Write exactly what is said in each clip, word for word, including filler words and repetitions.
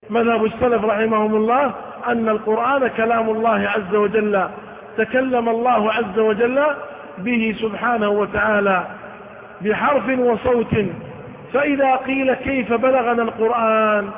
مذهب السلف رحمهم الله أن القرآن كلام الله عز وجل، تكلم الله عز وجل به سبحانه وتعالى بحرف وصوت. فإذا قيل كيف بلغنا القرآن،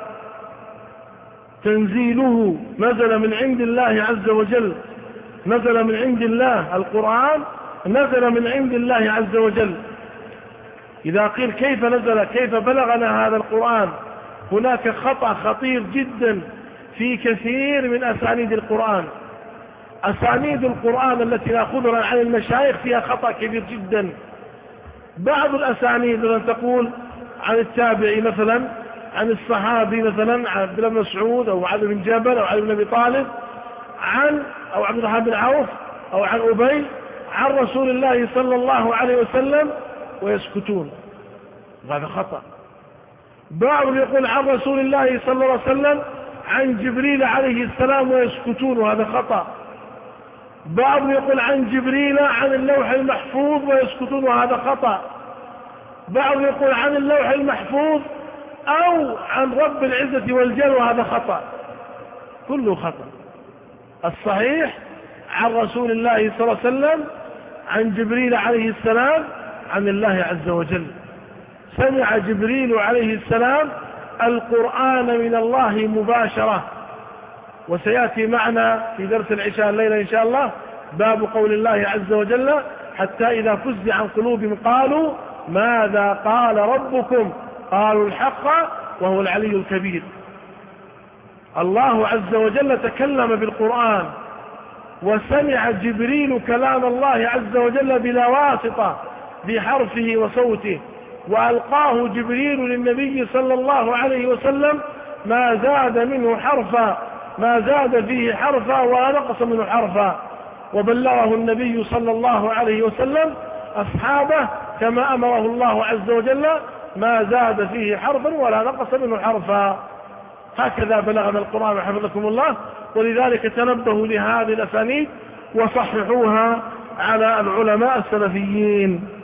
تنزيله نزل من عند الله عز وجل، نزل من عند الله، القرآن نزل من عند الله عز وجل. إذا قيل كيف نزل، كيف بلغنا هذا القرآن، هناك خطأ خطير جدا في كثير من أسانيد القرآن. أسانيد القرآن التي نأخذها عن المشايخ فيها خطأ كبير جدا. بعض الأسانيد لن تقول عن التابعي مثلا، عن الصحابي مثلا، عن عبد الله بن مسعود أو علي بن جبل أو علي بن أبي طالب، عن أو عبد الرحمن بن عوف أو عن أبي، عن رسول الله صلى الله عليه وسلم، ويسكتون، وهذا خطأ. بعض يقول عن رسول الله صلى الله عليه وسلم عن جبريل عليه السلام ويسكتون، وهذا خطأ. بعض يقول عن جبريل عن اللوح المحفوظ ويسكتون، وهذا خطأ. بعض يقول عن اللوح المحفوظ أو عن رب العزة والجل، وهذا خطأ، كله خطأ. الصحيح عن رسول الله صلى الله عليه وسلم عن جبريل عليه السلام عن الله عز وجل. سمع جبريل عليه السلام القرآن من الله مباشرة. وسيأتي معنا في درس العشاء الليلة إن شاء الله باب قول الله عز وجل: حتى إذا فزع عن قلوبهم قالوا ماذا قال ربكم قالوا الحق وهو العلي الكبير. الله عز وجل تكلم بالقرآن، وسمع جبريل كلام الله عز وجل بلا واسطة بحرفه وصوته، وألقاه جبريل للنبي صلى الله عليه وسلم ما زاد منه حرفا، ما زاد فيه حرفا ولا نقص منه حرفا. وبلغه النبي صلى الله عليه وسلم أصحابه كما أمره الله عز وجل، ما زاد فيه حرفا ولا نقص منه حرفا. هكذا بلغنا القرآن حفظكم الله. ولذلك تنبهوا لهذه الأسانيد وصححوها على العلماء السلفيين.